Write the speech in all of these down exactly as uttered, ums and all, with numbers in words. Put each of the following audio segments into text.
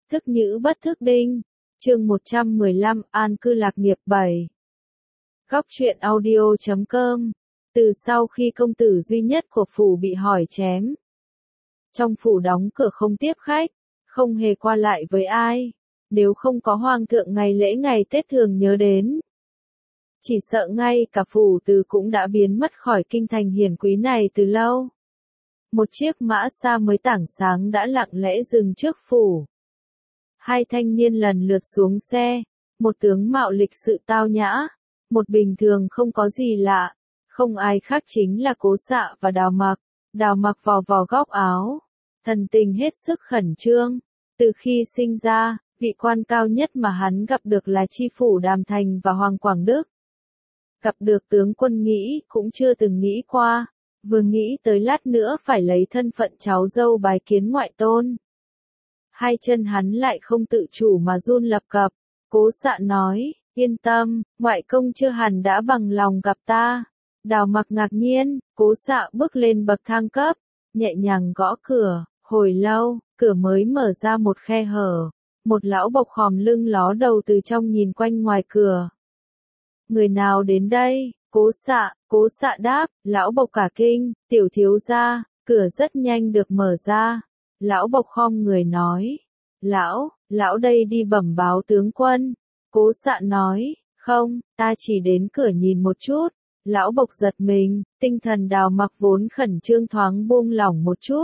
Thức nhữ bất thức đinh. Chương một trăm mười lăm An cư lạc nghiệp bảy. Góc truyện audio chấm com. Từ sau khi công tử duy nhất của phủ bị hỏi chém, trong phủ đóng cửa không tiếp khách, không hề qua lại với ai. Nếu không có hoàng thượng ngày lễ ngày Tết thường nhớ đến, chỉ sợ ngay cả phủ từ cũng đã biến mất khỏi kinh thành hiển quý này từ lâu. Một chiếc mã xa mới tảng sáng đã lặng lẽ dừng trước phủ. Hai thanh niên lần lượt xuống xe, một tướng mạo lịch sự tao nhã, một bình thường không có gì lạ, không ai khác chính là Cố Xạ và Đào Mặc. Đào Mặc vò vò góc áo, thần tình hết sức khẩn trương. Từ khi sinh ra, vị quan cao nhất mà hắn gặp được là tri phủ Đàm Thành và Hoàng Quảng Đức. Gặp được tướng quân nghĩ cũng chưa từng nghĩ qua, vừa nghĩ tới lát nữa phải lấy thân phận cháu dâu bái kiến ngoại tôn. Hai chân hắn lại không tự chủ mà run lập cập. Cố Xạ nói, yên tâm, ngoại công chưa hẳn đã bằng lòng gặp ta. Đào Mặc ngạc nhiên, Cố Xạ bước lên bậc thang cấp, nhẹ nhàng gõ cửa, hồi lâu, cửa mới mở ra một khe hở. Một lão bộc khòm lưng ló đầu từ trong nhìn quanh ngoài cửa. Người nào đến đây? Cố Xạ, Cố Xạ đáp, lão bộc cả kinh, tiểu thiếu gia. Cửa rất nhanh được mở ra. Lão bộc khom người nói, lão, lão đây đi bẩm báo tướng quân. Cố Xạ nói, không, ta chỉ đến cửa nhìn một chút. Lão bộc giật mình, tinh thần Đào Mặc vốn khẩn trương thoáng buông lỏng một chút.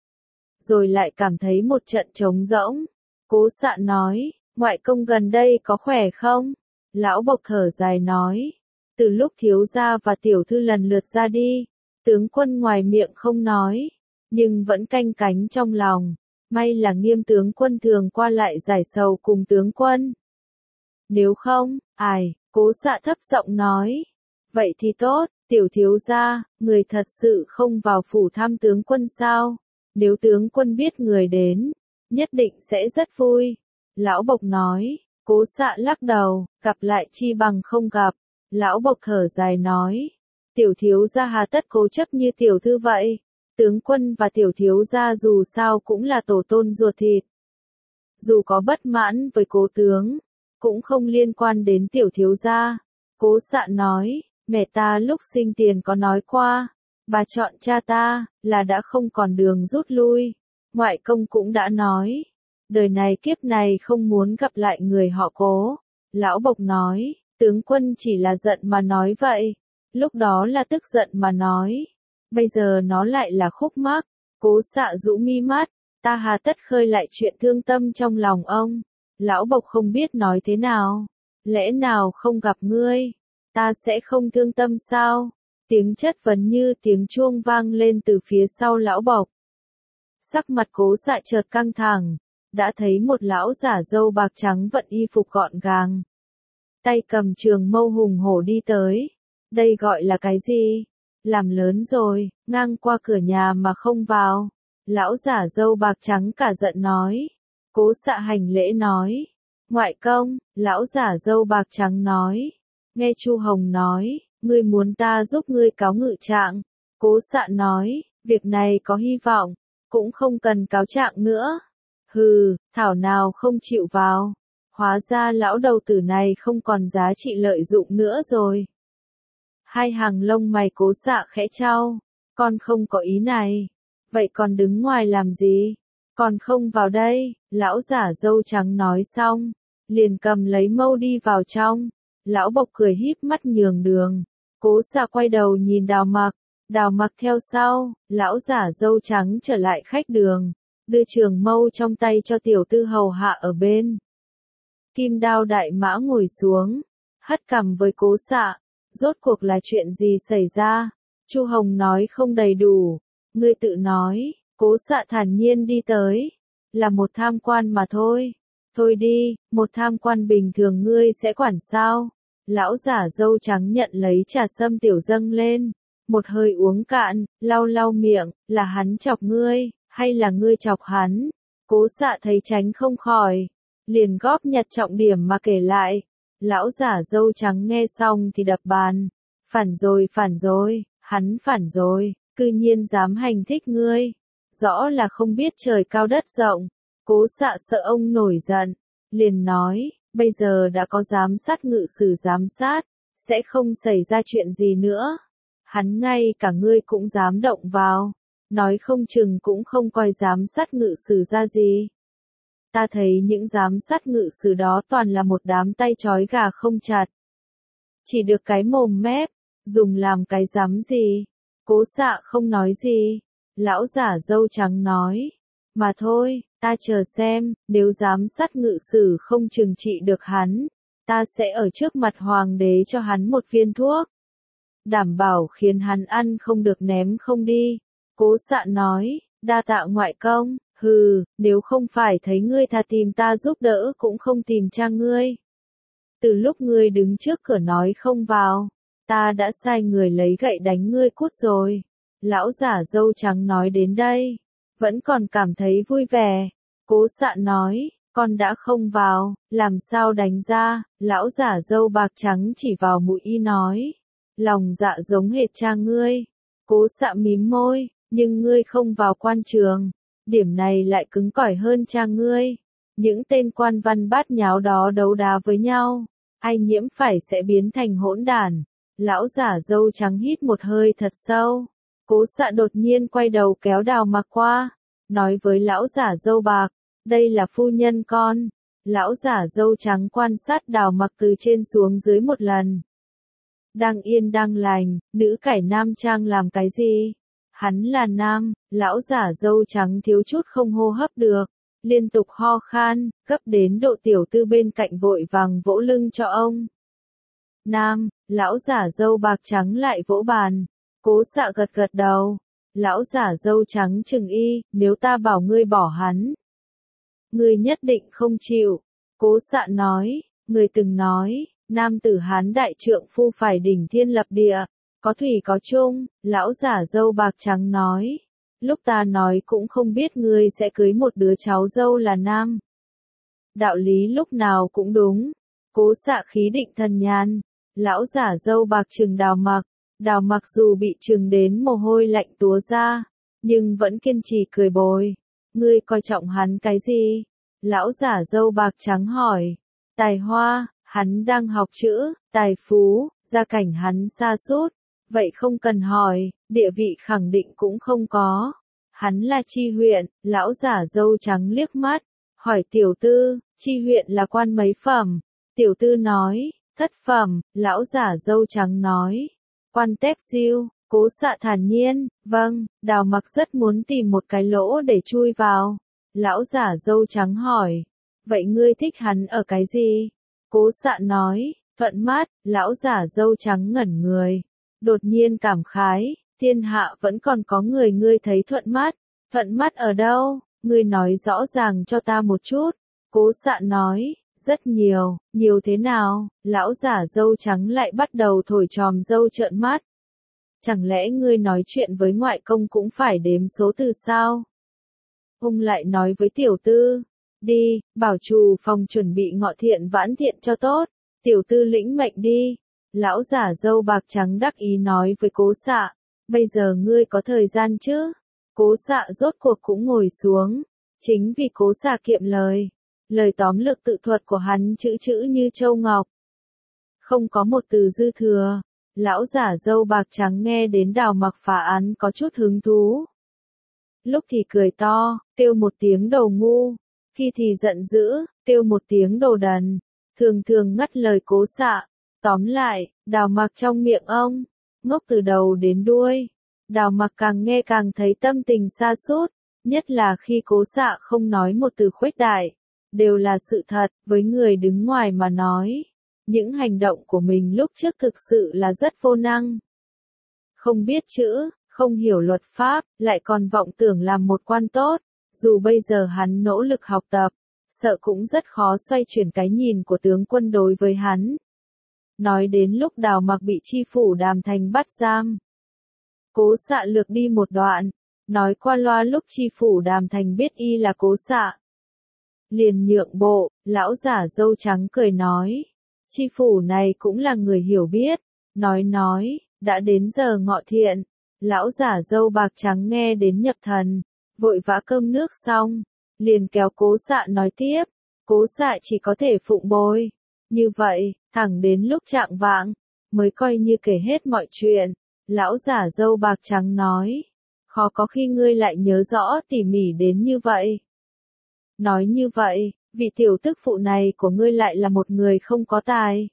Rồi lại cảm thấy một trận trống rỗng. Cố Xạ nói, ngoại công gần đây có khỏe không? Lão bộc thở dài nói, từ lúc thiếu gia và tiểu thư lần lượt ra đi, tướng quân ngoài miệng không nói, nhưng vẫn canh cánh trong lòng. May là Nghiêm tướng quân thường qua lại giải sầu cùng tướng quân. Nếu không, ai, Cố Xạ thấp giọng nói, vậy thì tốt, tiểu thiếu gia, người thật sự không vào phủ thăm tướng quân sao? Nếu tướng quân biết người đến, nhất định sẽ rất vui. Lão bộc nói. Cố Xạ lắc đầu, gặp lại chi bằng không gặp. Lão bộc thở dài nói, tiểu thiếu gia hà tất cố chấp như tiểu thư vậy. Tướng quân và tiểu thiếu gia dù sao cũng là tổ tôn ruột thịt. Dù có bất mãn với cố tướng, cũng không liên quan đến tiểu thiếu gia. Cố Xạ nói, mẹ ta lúc sinh tiền có nói qua, bà chọn cha ta, là đã không còn đường rút lui. Ngoại công cũng đã nói, đời này kiếp này không muốn gặp lại người họ Cố. Lão bộc nói, tướng quân chỉ là giận mà nói vậy. Lúc đó là tức giận mà nói. Bây giờ nó lại là khúc mắc. Cố Xạ rũ mi mắt, ta hà tất khơi lại chuyện thương tâm trong lòng ông. Lão bộc không biết nói thế nào. Lẽ nào không gặp ngươi, ta sẽ không thương tâm sao? Tiếng chất vấn như tiếng chuông vang lên từ phía sau lão bộc. Sắc mặt Cố Xạ chợt căng thẳng. Đã thấy một lão giả râu bạc trắng vận y phục gọn gàng, tay cầm trường mâu hùng hổ đi tới. Đây gọi là cái gì? Làm lớn rồi, ngang qua cửa nhà mà không vào. Lão giả râu bạc trắng cả giận nói. Cố Xạ hành lễ nói, ngoại công. Lão giả râu bạc trắng nói, nghe Chu Hồng nói, ngươi muốn ta giúp ngươi cáo ngự trạng. Cố Xạ nói, việc này có hy vọng, cũng không cần cáo trạng nữa. Hừ, thảo nào không chịu vào. Hóa ra lão đầu tử này không còn giá trị lợi dụng nữa rồi. Hai hàng lông mày Cố Xạ khẽ chau. Con không có ý này. Vậy còn đứng ngoài làm gì? Còn không vào đây. Lão giả râu trắng nói xong, liền cầm lấy mâu đi vào trong. Lão bộc cười híp mắt nhường đường. Cố Xạ quay đầu nhìn Đào Mặc. Đào Mặc theo sau. Lão giả râu trắng trở lại khách đường, đưa trường mâu trong tay cho tiểu tư hầu hạ ở bên. Kim Đao đại mã ngồi xuống, hất cằm với Cố Xạ, rốt cuộc là chuyện gì xảy ra? Chu Hồng nói không đầy đủ, ngươi tự nói. Cố Xạ thản nhiên đi tới, là một tham quan mà thôi. Thôi đi, một tham quan bình thường ngươi sẽ quản sao? Lão giả râu trắng nhận lấy trà sâm tiểu dâng lên, một hơi uống cạn, lau lau miệng, là hắn chọc ngươi, hay là ngươi chọc hắn? Cố Xạ thấy tránh không khỏi, liền góp nhặt trọng điểm mà kể lại. Lão giả râu trắng nghe xong thì đập bàn. Phản rồi, phản rồi, hắn phản rồi, cư nhiên dám hành thích ngươi. Rõ là không biết trời cao đất rộng. Cố Xạ sợ ông nổi giận, liền nói, bây giờ đã có giám sát ngự sử giám sát, sẽ không xảy ra chuyện gì nữa. Hắn ngay cả ngươi cũng dám động vào, nói không chừng cũng không coi giám sát ngự sử ra gì. Ta thấy những giám sát ngự sử đó toàn là một đám tay trói gà không chặt. Chỉ được cái mồm mép, dùng làm cái dám gì. Cố Xạ không nói gì. Lão giả râu trắng nói, mà thôi, ta chờ xem, nếu giám sát ngự sử không trừng trị được hắn, ta sẽ ở trước mặt hoàng đế cho hắn một viên thuốc. Đảm bảo khiến hắn ăn không được ném không đi. Cố Xạ nói, đa tạ ngoại công, hừ, nếu không phải thấy ngươi thà tìm ta giúp đỡ cũng không tìm cha ngươi. Từ lúc ngươi đứng trước cửa nói không vào, ta đã sai người lấy gậy đánh ngươi cút rồi. Lão giả râu trắng nói đến đây, vẫn còn cảm thấy vui vẻ. Cố Xạ nói, con đã không vào, làm sao đánh ra. Lão giả râu bạc trắng chỉ vào mũi y nói, lòng dạ giống hệt cha ngươi. Cố Xạ mím môi, nhưng ngươi không vào quan trường, điểm này lại cứng cỏi hơn cha ngươi. Những tên quan văn bát nháo đó đấu đá với nhau, ai nhiễm phải sẽ biến thành hỗn đản. Lão giả râu trắng hít một hơi thật sâu. Cố Xạ đột nhiên quay đầu kéo Đào Mặc qua, nói với lão giả râu bạc, đây là phu nhân con. Lão giả râu trắng quan sát Đào Mặc từ trên xuống dưới một lần. Đang yên đang lành, nữ cải nam trang làm cái gì? Hắn là nam. Lão giả râu trắng thiếu chút không hô hấp được, liên tục ho khan, gấp đến độ tiểu tư bên cạnh vội vàng vỗ lưng cho ông. Nam. Lão giả râu bạc trắng lại vỗ bàn. Cố Xạ gật gật đầu. Lão giả râu trắng chừng y, nếu ta bảo ngươi bỏ hắn, ngươi nhất định không chịu. Cố Xạ nói, ngươi từng nói, nam tử Hán đại trượng phu phải đỉnh thiên lập địa, có thủy có chung. Lão giả râu bạc trắng nói, lúc ta nói cũng không biết ngươi sẽ cưới một đứa cháu dâu là nam. Đạo lý lúc nào cũng đúng. Cố Xạ khí định thần nhàn. Lão giả râu bạc trừng Đào Mặc. Đào Mặc dù bị trừng đến mồ hôi lạnh túa ra, nhưng vẫn kiên trì cười bồi. Ngươi coi trọng hắn cái gì? Lão giả râu bạc trắng hỏi. Tài hoa, hắn đang học chữ, tài phú, gia cảnh hắn sa sút, vậy không cần hỏi, địa vị khẳng định cũng không có. Hắn là tri huyện. Lão giả râu trắng liếc mắt, hỏi tiểu tư, tri huyện là quan mấy phẩm? Tiểu tư nói, thất phẩm. Lão giả râu trắng nói, quan tép diêu. Cố Xạ thản nhiên, vâng. Đào Mặc rất muốn tìm một cái lỗ để chui vào. Lão giả râu trắng hỏi, vậy ngươi thích hắn ở cái gì? Cố Xạ nói, thuận mắt. Lão giả râu trắng ngẩn người, đột nhiên cảm khái, thiên hạ vẫn còn có người ngươi thấy thuận mắt. Thuận mắt ở đâu? Ngươi nói rõ ràng cho ta một chút. Cố Xạ nói, rất nhiều. Nhiều thế nào? Lão giả râu trắng lại bắt đầu thổi tròm râu trợn mắt. Chẳng lẽ ngươi nói chuyện với ngoại công cũng phải đếm số từ sao? Ông lại nói với tiểu tư, đi, bảo trù phòng chuẩn bị ngọ thiện vãn thiện cho tốt. Tiểu tư lĩnh mệnh đi. Lão giả râu bạc trắng đắc ý nói với Cố Xạ, bây giờ ngươi có thời gian chứ? Cố Xạ rốt cuộc cũng ngồi xuống. Chính vì Cố Xạ kiệm lời, lời tóm lược tự thuật của hắn chữ chữ như châu ngọc, không có một từ dư thừa. Lão giả râu bạc trắng nghe đến Đào Mặc phá án có chút hứng thú. Lúc thì cười to, kêu một tiếng đồ ngu, khi thì giận dữ, kêu một tiếng đồ đần, thường thường ngắt lời Cố Xạ. Tóm lại, Đào Mặc trong miệng ông, ngốc từ đầu đến đuôi. Đào Mặc càng nghe càng thấy tâm tình sa sút, nhất là khi Cố Xạ không nói một từ khuếch đại, đều là sự thật. Với người đứng ngoài mà nói, những hành động của mình lúc trước thực sự là rất vô năng. Không biết chữ, không hiểu luật pháp, lại còn vọng tưởng làm một quan tốt, dù bây giờ hắn nỗ lực học tập, sợ cũng rất khó xoay chuyển cái nhìn của tướng quân đối với hắn. Nói đến lúc Đào Mặc bị tri phủ Đàm Thành bắt giam, Cố Xạ lược đi một đoạn, nói qua loa lúc tri phủ Đàm Thành biết y là Cố Xạ, liền nhượng bộ. Lão giả râu trắng cười nói, tri phủ này cũng là người hiểu biết. Nói nói, đã đến giờ ngọ thiện. Lão giả râu bạc trắng nghe đến nhập thần, vội vã cơm nước xong, liền kéo Cố Xạ nói tiếp. Cố Xạ chỉ có thể phụng bồi. Như vậy, thẳng đến lúc trạng vạng, mới coi như kể hết mọi chuyện. Lão giả râu bạc trắng nói. Khó có khi ngươi lại nhớ rõ tỉ mỉ đến như vậy. Nói như vậy, vị tiểu tức phụ này của ngươi lại là một người không có tài.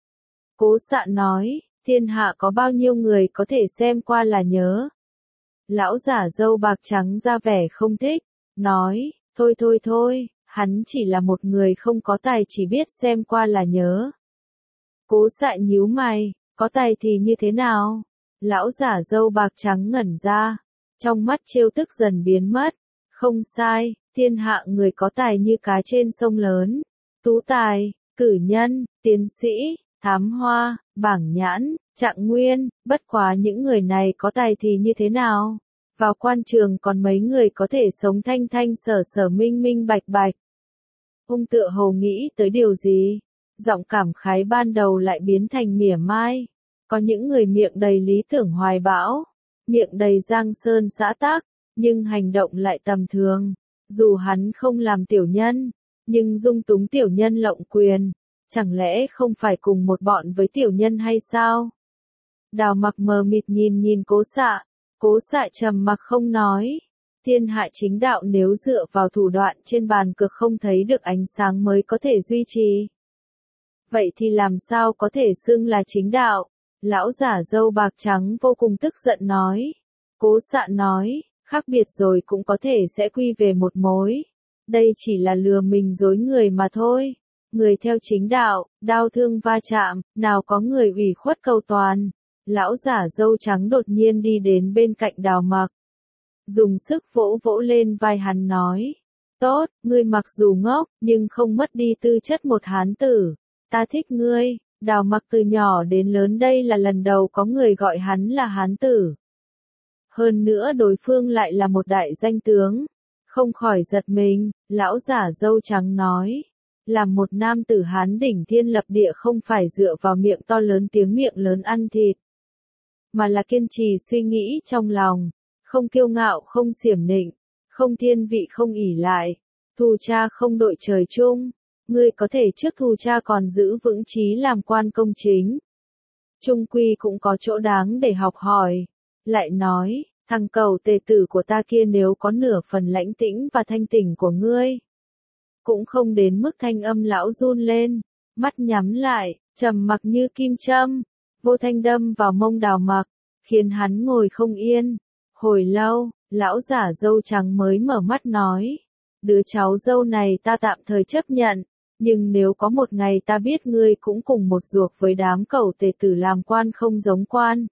Cố Xạ nói, thiên hạ có bao nhiêu người có thể xem qua là nhớ. Lão giả râu bạc trắng ra vẻ không thích, nói, thôi thôi thôi, hắn chỉ là một người không có tài chỉ biết xem qua là nhớ. Cố Xạ nhíu mày, có tài thì như thế nào? Lão giả râu bạc trắng ngẩn ra, trong mắt trêu tức dần biến mất. Không sai, thiên hạ người có tài như cá trên sông lớn. Tú tài, cử nhân, tiến sĩ, thám hoa, bảng nhãn, trạng nguyên, bất quá những người này có tài thì như thế nào? Vào quan trường còn mấy người có thể sống thanh thanh sở sở minh minh bạch bạch. Ông tựa hồ nghĩ tới điều gì? Giọng cảm khái ban đầu lại biến thành mỉa mai. Có những người miệng đầy lý tưởng hoài bão, miệng đầy giang sơn xã tắc, nhưng hành động lại tầm thường. Dù hắn không làm tiểu nhân, nhưng dung túng tiểu nhân lộng quyền, chẳng lẽ không phải cùng một bọn với tiểu nhân hay sao? Đào Mặc mờ mịt nhìn nhìn Cố Xạ, Cố Xạ trầm mặc không nói. Thiên hạ chính đạo nếu dựa vào thủ đoạn trên bàn cược không thấy được ánh sáng mới có thể duy trì. Vậy thì làm sao có thể xưng là chính đạo? Lão giả râu bạc trắng vô cùng tức giận nói. Cố Xạ nói, khác biệt rồi cũng có thể sẽ quy về một mối. Đây chỉ là lừa mình dối người mà thôi. Người theo chính đạo, đau thương va chạm, nào có người ủy khuất cầu toàn. Lão giả râu trắng đột nhiên đi đến bên cạnh Đào Mặc. Dùng sức vỗ vỗ lên vai hắn nói. Tốt, ngươi mặc dù ngốc, nhưng không mất đi tư chất một hán tử. Ta thích ngươi. Đào Mặc từ nhỏ đến lớn đây là lần đầu có người gọi hắn là hán tử. Hơn nữa đối phương lại là một đại danh tướng. Không khỏi giật mình, lão giả râu trắng nói. Làm một nam tử hán đỉnh thiên lập địa không phải dựa vào miệng to lớn tiếng miệng lớn ăn thịt. Mà là kiên trì suy nghĩ trong lòng. Không kiêu ngạo không xiểm nịnh. Không thiên vị không ỷ lại. Thù cha không đội trời chung. Ngươi có thể trước thù cha còn giữ vững chí làm quan công chính. Trung quy cũng có chỗ đáng để học hỏi. Lại nói, thằng cầu tề tử của ta kia nếu có nửa phần lãnh tĩnh và thanh tỉnh của ngươi. Cũng không đến mức thanh âm lão run lên, mắt nhắm lại, trầm mặc như kim châm, vô thanh đâm vào mông Đào Mặc, khiến hắn ngồi không yên. Hồi lâu, lão giả râu trắng mới mở mắt nói, đứa cháu dâu này ta tạm thời chấp nhận. Nhưng nếu có một ngày ta biết ngươi cũng cùng một ruột với đám cẩu tề tử làm quan không giống quan.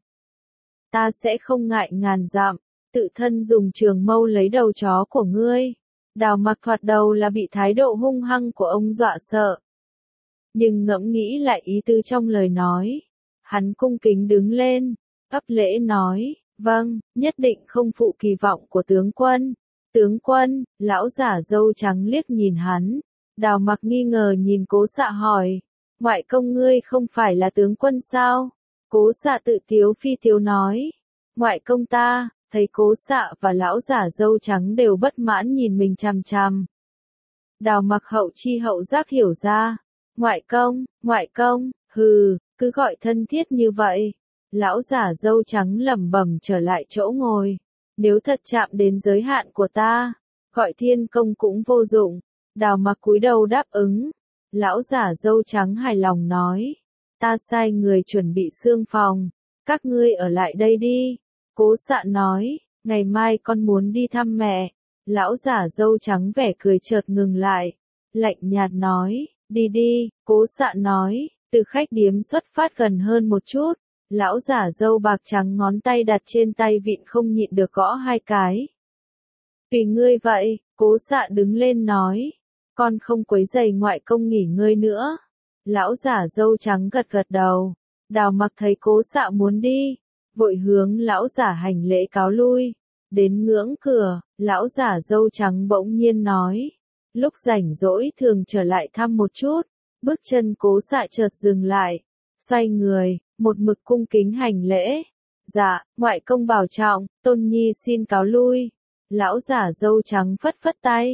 Ta sẽ không ngại ngàn dặm, tự thân dùng trường mâu lấy đầu chó của ngươi. Đào Mặc thoạt đầu là bị thái độ hung hăng của ông dọa sợ. Nhưng ngẫm nghĩ lại ý tứ trong lời nói. Hắn cung kính đứng lên, ấp lễ nói, vâng, nhất định không phụ kỳ vọng của tướng quân. Tướng quân, lão giả râu trắng liếc nhìn hắn. Đào Mặc nghi ngờ nhìn Cố Xạ hỏi, ngoại công ngươi không phải là tướng quân sao? Cố Xạ tự tiếu phi tiếu nói, ngoại công ta. Thấy Cố Xạ và lão giả râu trắng đều bất mãn nhìn mình chằm chằm. Đào Mặc hậu chi hậu giác hiểu ra, ngoại công, ngoại công, hừ, cứ gọi thân thiết như vậy. Lão giả râu trắng lẩm bẩm trở lại chỗ ngồi, nếu thật chạm đến giới hạn của ta, gọi thiên công cũng vô dụng. Đào Mặc cúi đầu đáp ứng. Lão giả râu trắng hài lòng nói, ta sai người chuẩn bị xương phòng, các ngươi ở lại đây đi. Cố Xạ nói, ngày mai con muốn đi thăm mẹ. Lão giả râu trắng vẻ cười chợt ngừng lại, lạnh nhạt nói, đi đi. Cố Xạ nói, từ khách điếm xuất phát gần hơn một chút. Lão giả râu bạc trắng ngón tay đặt trên tay vịn không nhịn được gõ hai cái. Vì ngươi vậy, Cố Xạ đứng lên nói, con không quấy rầy ngoại công nghỉ ngơi nữa. Lão giả râu trắng gật gật đầu. Đào Mặc thấy Cố Xạ muốn đi, vội hướng lão giả hành lễ cáo lui. Đến ngưỡng cửa, lão giả râu trắng bỗng nhiên nói, lúc rảnh rỗi thường trở lại thăm một chút. Bước chân Cố Xạ chợt dừng lại, xoay người, một mực cung kính hành lễ. Dạ, ngoại công bảo trọng, Tôn Nhi xin cáo lui. Lão giả râu trắng phất phất tay,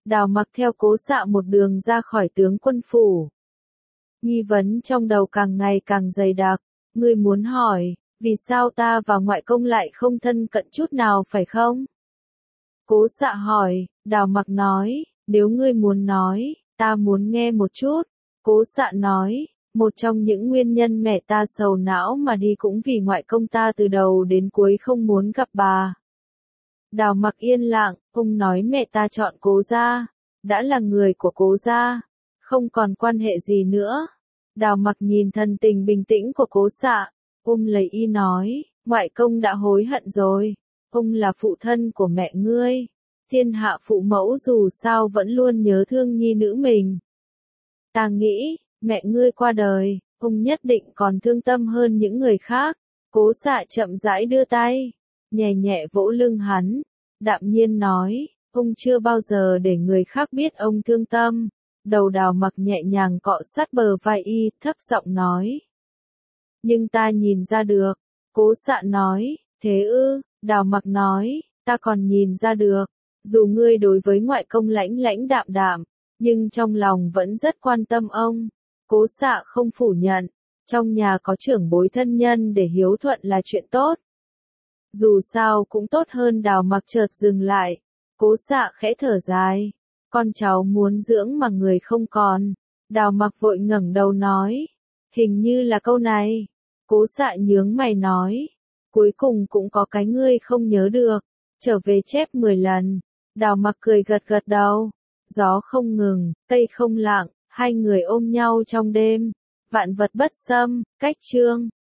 Đào Mặc theo Cố Xạ một đường ra khỏi tướng quân phủ. Nghi vấn trong đầu càng ngày càng dày đặc, ngươi muốn hỏi, vì sao ta và ngoại công lại không thân cận chút nào phải không? Cố Xạ hỏi, Đào Mặc nói, nếu ngươi muốn nói, ta muốn nghe một chút. Cố Xạ nói, một trong những nguyên nhân mẹ ta sầu não mà đi cũng vì ngoại công ta từ đầu đến cuối không muốn gặp bà. Đào Mặc yên lặng, ông nói mẹ ta chọn Cố gia, đã là người của Cố gia, không còn quan hệ gì nữa. Đào Mặc nhìn thần tình bình tĩnh của Cố Xạ, ông lấy y nói, ngoại công đã hối hận rồi, ông là phụ thân của mẹ ngươi, thiên hạ phụ mẫu dù sao vẫn luôn nhớ thương nhi nữ mình. Ta nghĩ, mẹ ngươi qua đời, ông nhất định còn thương tâm hơn những người khác. Cố Xạ chậm rãi đưa tay, nhẹ nhẹ vỗ lưng hắn, đạm nhiên nói, ông chưa bao giờ để người khác biết ông thương tâm. Đầu Đào Mặc nhẹ nhàng cọ sát bờ vai y, thấp giọng nói. Nhưng ta nhìn ra được. Cố Xạ nói, thế ư? Đào Mặc nói, ta còn nhìn ra được. Dù ngươi đối với ngoại công lãnh lãnh đạm đạm, nhưng trong lòng vẫn rất quan tâm ông. Cố Xạ không phủ nhận, trong nhà có trưởng bối thân nhân để hiếu thuận là chuyện tốt. Dù sao cũng tốt hơn. Đào Mặc chợt dừng lại. Cố Xạ khẽ thở dài. Con cháu muốn dưỡng mà người không còn. Đào Mặc vội ngẩng đầu nói. Hình như là câu này. Cố Xạ nhướng mày nói. Cuối cùng cũng có cái ngươi không nhớ được. Trở về chép mười lần. Đào Mặc cười gật gật đầu. Gió không ngừng, cây không lặng, hai người ôm nhau trong đêm. Vạn vật bất xâm, cách chương.